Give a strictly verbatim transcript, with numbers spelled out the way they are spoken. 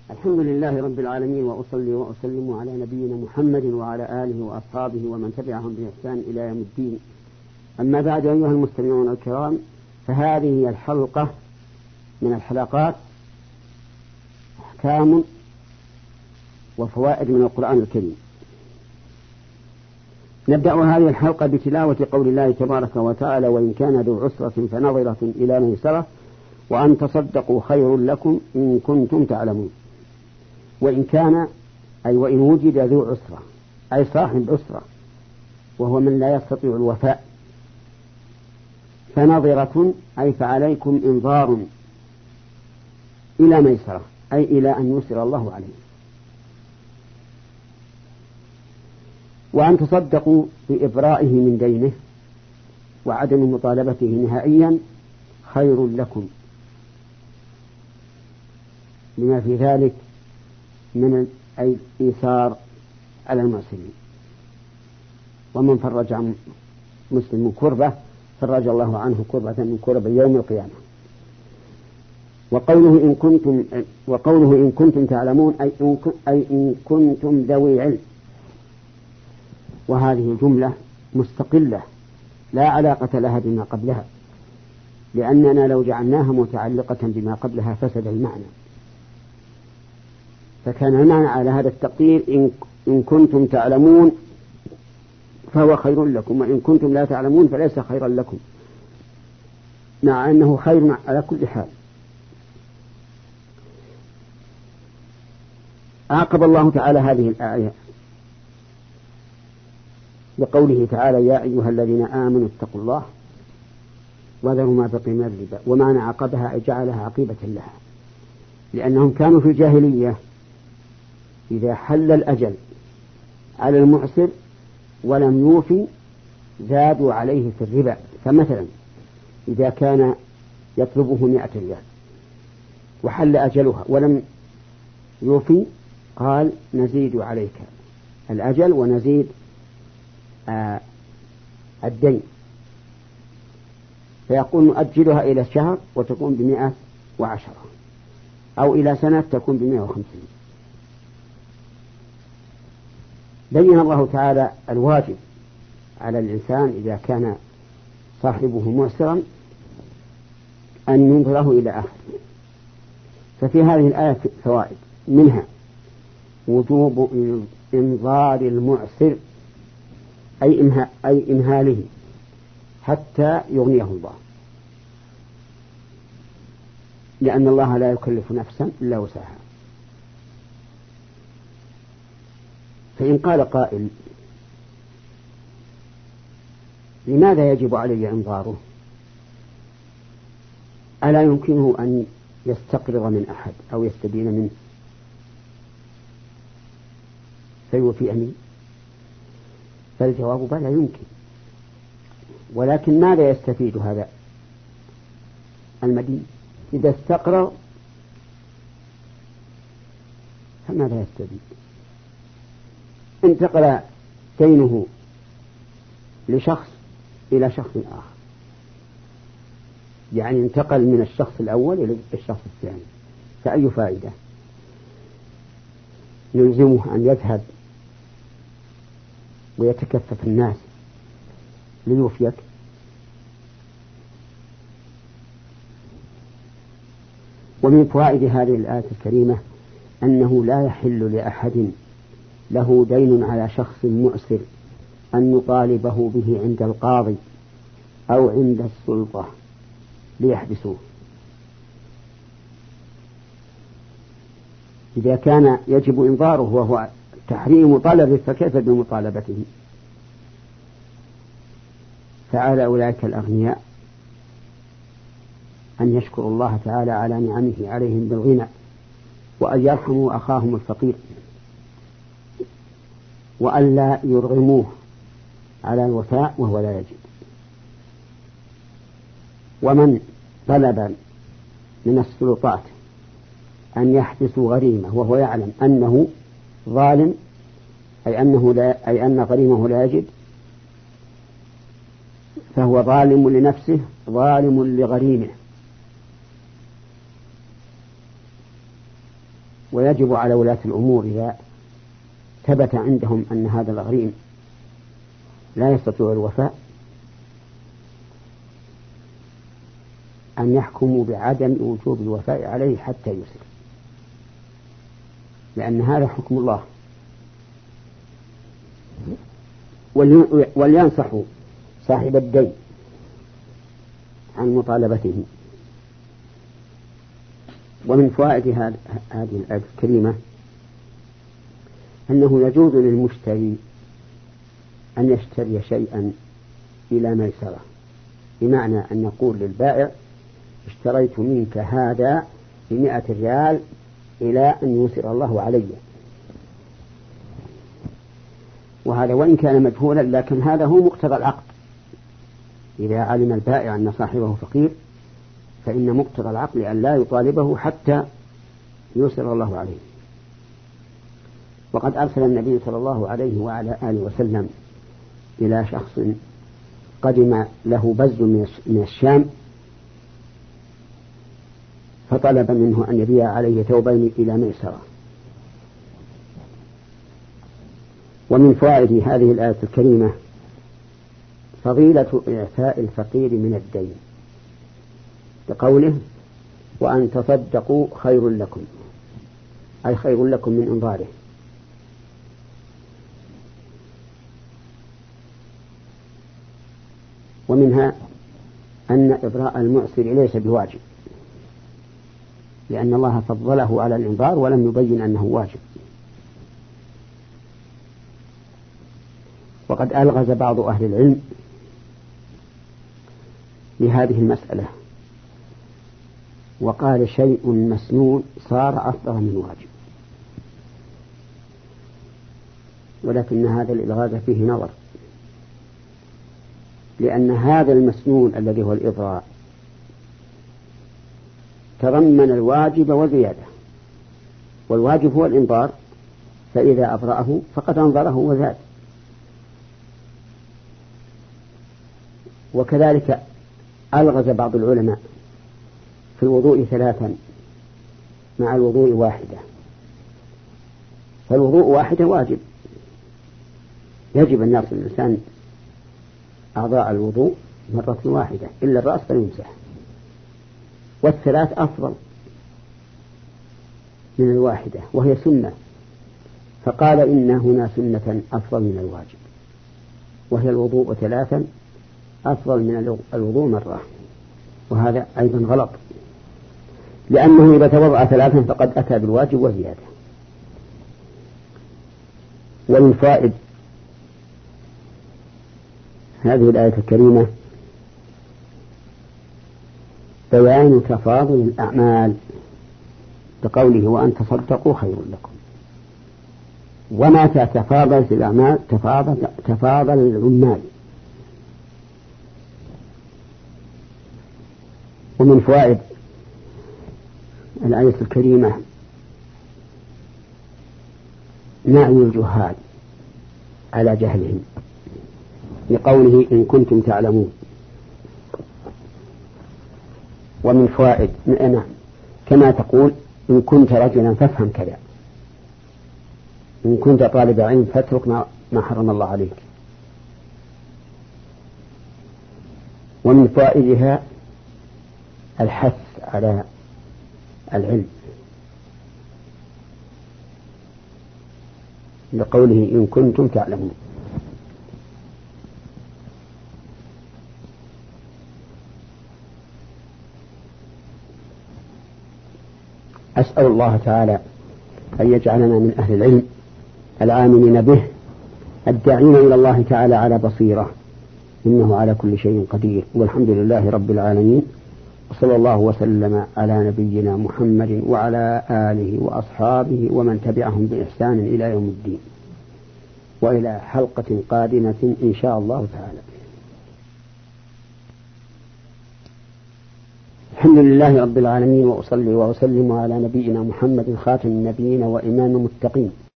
الحمد لله رب العالمين، وأصلي وأسلم على نبينا محمد وعلى آله وأصحابه ومن تبعهم بإحسان إلى يوم الدين. أما بعد، أيها المستمعون الكرام، فهذه هي الحلقة من الحلقات أحكام وفوائد من القرآن الكريم. نبدأ هذه الحلقة بتلاوة قول الله تبارك وتعالى: وإن كان ذو عسرة فنظرة إلى ميسرة وأن تصدقوا خير لكم إن كنتم تعلمون. وإن كان أي وإن وجد ذو عسرة أي صاحب عسرة وهو من لا يستطيع الوفاء، فنظرة أي فعليكم إنظار إلى ميسرة أي إلى أن يسر الله عليه. وأن تصدقوا بإبرائه من دينه وعدم مطالبته نهائيا خير لكم، لما في ذلك من الإيثار على المعسرين. ومن فرج عن مسلم كربة فرج الله عنه كربة من كرب يوم القيامة. وقوله إن كنتم وقوله إن كنتم تعلمون أي إن كنتم ذوي علم، وهذه جملة مستقلة لا علاقة لها بما قبلها، لأننا لو جعلناها متعلقة بما قبلها فسد المعنى. فكان المعنى على هذا التقدير إن, إن كنتم تعلمون فهو خير لكم، وإن كنتم لا تعلمون فليس خيرا لكم، مع أنه خير على كل حال. عاقب الله تعالى هذه الآية بقوله تعالى: يا أيها الذين آمنوا اتقوا الله وذروا ما بقي من الربا. ومعنى عقبها أي جعلها عقيبة لها، لأنهم كانوا في الجاهلية إذا حل الأجل على المعسر ولم يوفي زادوا عليه في الربا. فمثلا إذا كان يطلبه مئة ريال وحل أجلها ولم يوفي قال: نزيد عليك الأجل ونزيد آه الدين، فيقول نؤجلها إلى الشهر وتكون بمئة وعشرة، أو إلى سنة تكون بمئة وخمسين. بين الله تعالى الواجب على الإنسان إذا كان صاحبه معسرا أن ينظره إلى آخره. ففي هذه الآية فوائد، منها وجوب إنظار المعسر أي, إمها أي إمهاله حتى يغنيه الله، لأن الله لا يكلف نفسا إلا وسعها. فإن قال قائل: لماذا يجب علي إنظاره؟ ألا يمكنه أن يستقرض من أحد أو يستدين منه فيوفيني؟ فالجواب بلى يمكن، ولكن ماذا يستفيد هذا المدين؟ إذا استقرض فماذا يستفيد؟ انتقل دينه لشخص إلى شخص آخر، يعني انتقل من الشخص الأول إلى الشخص الثاني، فأي فائدة؟ يلزمه أن يذهب ويتكفف الناس ليوفيك؟ ومن فوائد هذه الآية الكريمة أنه لا يحل لأحد له دين على شخص مؤسر أن يطالبه به عند القاضي أو عند السلطة ليحبسوه. إذا كان يجب إنظاره وهو تحريم طلبه فكيف بمطالبته؟ فعلى أولئك الأغنياء أن يشكروا الله تعالى على نعمه عليهم بالغنى، وأن يرحموا أخاهم الفقير، وأن لا يرغموه على الوفاء وهو لا يجب. ومن طلب من السلطات أن يحبسوا غريمه وهو يعلم أنه ظالم، أي أنه لا أي أن غريمه لا يجد، فهو ظالم لنفسه ظالم لغريمه. ويجب على ولاة الأمور إذا ثبت عندهم أن هذا الغريم لا يستطيع الوفاء أن يحكموا بعدم وجوب الوفاء عليه حتى يسر، لأن هذا حكم الله. ولينصحوا صاحب الدين عن مطالبته. ومن فوائد هذه الآية الكريمة أنه يجوز للمشتري أن يشتري شيئا إلى ميسرة، بمعنى أن يقول للبائع اشتريت منك هذا بمئة ريال إلى أن يسر الله علي، وهذا وإن كان مجهولا لكن هذا هو مقتضى العقد. إذا علم البائع أن صاحبه فقير فإن مقتضى العقل أن لا يطالبه حتى يسر الله عليه. وقد أرسل النبي صلى الله عليه وعلى آله وسلم إلى شخص قدم له بز من الشام فطلب منه أن يبيع عليه ثوبين إلى ميسرة. ومن فوائد هذه الآية الكريمة فضيلة إعفاء الفقير من الدين، بقوله وأن تصدقوا خير لكم، أي خير لكم من إنظاره. ومنها أن إبراء المعسر ليس بواجب، لأن الله فضله على الإنظار ولم يبين أنه واجب. وقد ألغز بعض أهل العلم لهذه المسألة وقال شيء مسنون صار أفضل من واجب، ولكن هذا الإلغاز فيه نظر، لأن هذا المسنون الذي هو الإضراء تضمن الواجب وزيادة، والواجب هو الإنظار، فإذا أبرأه فقد أنظره وزاد. وكذلك ألغز بعض العلماء في الوضوء ثلاثا مع الوضوء واحدة، فالوضوء واحدة واجب، يجب أن يغسل الإنسان أعضاء الوضوء مرة واحدة إلا الرأس فيمسح، والثلاث أفضل من الواحدة وهي سنة، فقال إن هنا سنة أفضل من الواجب، وهي الوضوء ثلاثا أفضل من الوضوء مرة، وهذا أيضا غلط، لأنه إذا توضأ ثلاثا فقد أتى بالواجب وزيادة. ومن فائد هذه الآية الكريمة بيان تفاضل الأعمال بقوله وأن تصدقوا خير لكم. ومتى تفاضلت الأعمال تفاضل, تفاضل العمال. ومن فوائد الآية الكريمة نعي الجهال على جهلهم لقوله إن كنتم تعلمون. ومن فوائد نعم كما تقول إن كنت رجلا فافهم كذا، إن كنت طالب علم فاترك ما حرم الله عليك. ومن فوائدها الحث على العلم لقوله إن كنتم تعلمون. أسأل الله تعالى أن يجعلنا من أهل العلم العاملين به الداعين إلى الله تعالى على بصيرة، إنه على كل شيء قدير. والحمد لله رب العالمين، وصلى الله وسلم على نبينا محمد وعلى آله وأصحابه ومن تبعهم بإحسان إلى يوم الدين، وإلى حلقة قادمة إن شاء الله تعالى. الحمد لله رب العالمين، وأصلي وأسلم على نبينا محمد خاتم النبيين وإمام المتقين.